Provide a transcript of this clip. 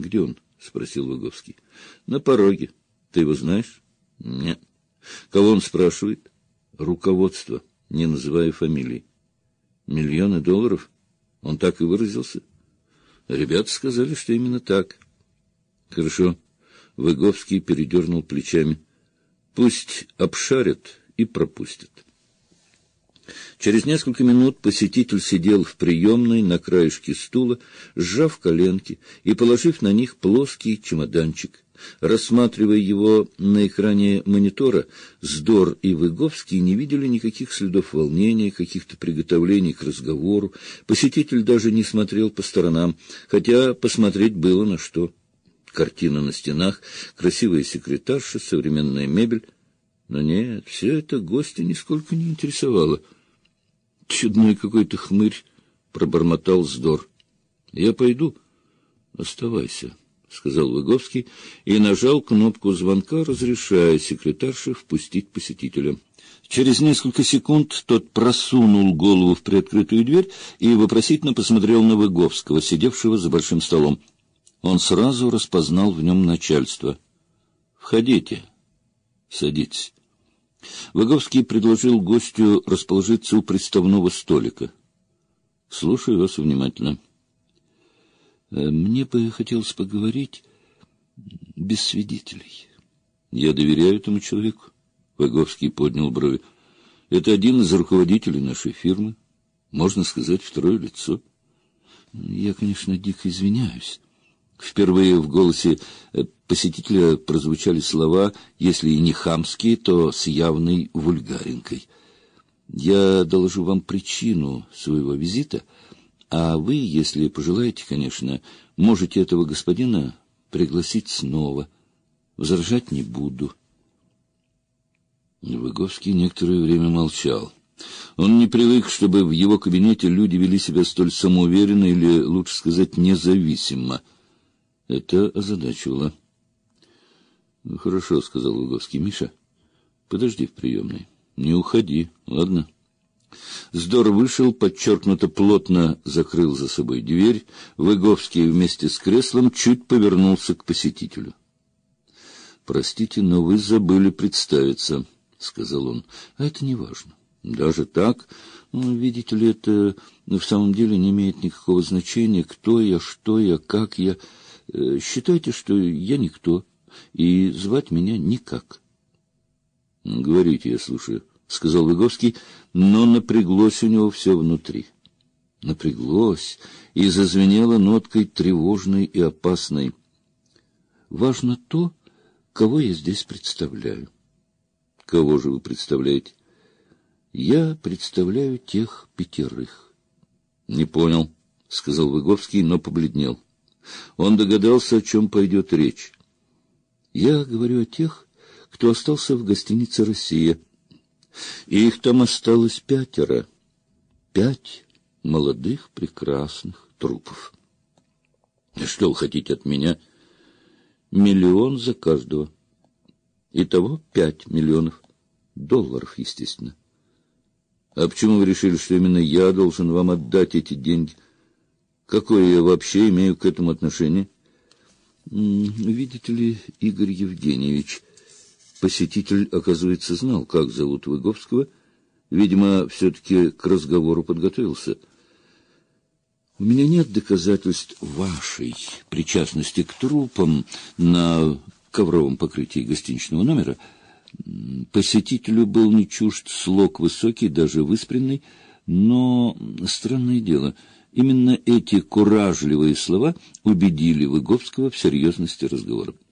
где он? — спросил Выговский. — На пороге. Ты его знаешь? — Нет. — Кого он спрашивает? — Руководство, не называя фамилии. — Миллионы долларов? Он так и выразился? — Ребята сказали, что именно так. — Хорошо. Выговский передернул плечами. — Пусть обшарят и пропустят. Через несколько минут посетитель сидел в приемной на краешке стула, сжав коленки и положив на них плоский чемоданчик. Рассматривая его на экране монитора, Здор и Выговский не видели никаких следов волнения, каких-то приготовлений к разговору. Посетитель даже не смотрел по сторонам, хотя посмотреть было на что. Картина на стенах, красивая секретарша, современная мебель. Но нет, все это гостя нисколько не интересовало. — Чудной какой-то хмырь, — пробормотал Здор. — Я пойду. — Оставайся, — сказал Выговский и нажал кнопку звонка, разрешая секретарше впустить посетителя. Через несколько секунд тот просунул голову в приоткрытую дверь и вопросительно посмотрел на Выговского, сидевшего за большим столом. Он сразу распознал в нем начальство. — Входите. Садитесь. Выговский предложил гостю расположиться у приставного столика. — Слушаю вас внимательно. — Мне бы хотелось поговорить без свидетелей. — Я доверяю этому человеку. Выговский поднял брови. — Это один из руководителей нашей фирмы. Можно сказать, второе лицо. — Я, конечно, дико извиняюсь. Впервые в голосе посетителя прозвучали слова, если и не хамские, то с явной вульгаринкой. Я доложу вам причину своего визита, а вы, если пожелаете, конечно, можете этого господина пригласить снова. Возражать не буду. Выговский некоторое время молчал. Он не привык, чтобы в его кабинете люди вели себя столь самоуверенно или, лучше сказать, независимо. Это озадачивало. — Хорошо, — сказал Выговский. — Миша, подожди в приемной. Не уходи, ладно? Здор вышел, подчеркнуто плотно закрыл за собой дверь. Выговский вместе с креслом чуть повернулся к посетителю. — Простите, но вы забыли представиться, — сказал он. — А это не важно. Даже так, видите ли, это в самом деле не имеет никакого значения, кто я, что я, как я. Считайте, что я никто, и звать меня никак. — Говорите, я слушаю, — сказал Выговский, но напряглось у него все внутри. Напряглось и зазвенело ноткой тревожной и опасной. Важно то, кого я здесь представляю. — Кого же вы представляете? — Я представляю тех 5. — Не понял, — сказал Выговский, но побледнел. Он догадался, о чем пойдет речь. Я говорю о тех, кто остался в гостинице «Россия». И их там осталось 5. 5 молодых, прекрасных трупов. Что вы хотите от меня? 1 миллион за каждого. Итого 5 миллионов. Долларов, естественно. А почему вы решили, что именно я должен вам отдать эти деньги? Какое я вообще имею к этому отношение? Видите ли, Игорь Евгеньевич, посетитель, оказывается, знал, как зовут Выговского. Видимо, все-таки к разговору подготовился. У меня нет доказательств вашей причастности к трупам на ковровом покрытии гостиничного номера. Посетителю был не чужд слог высокий, даже выспренный, но странное дело — именно эти куражливые слова убедили Выговского в серьезности разговора.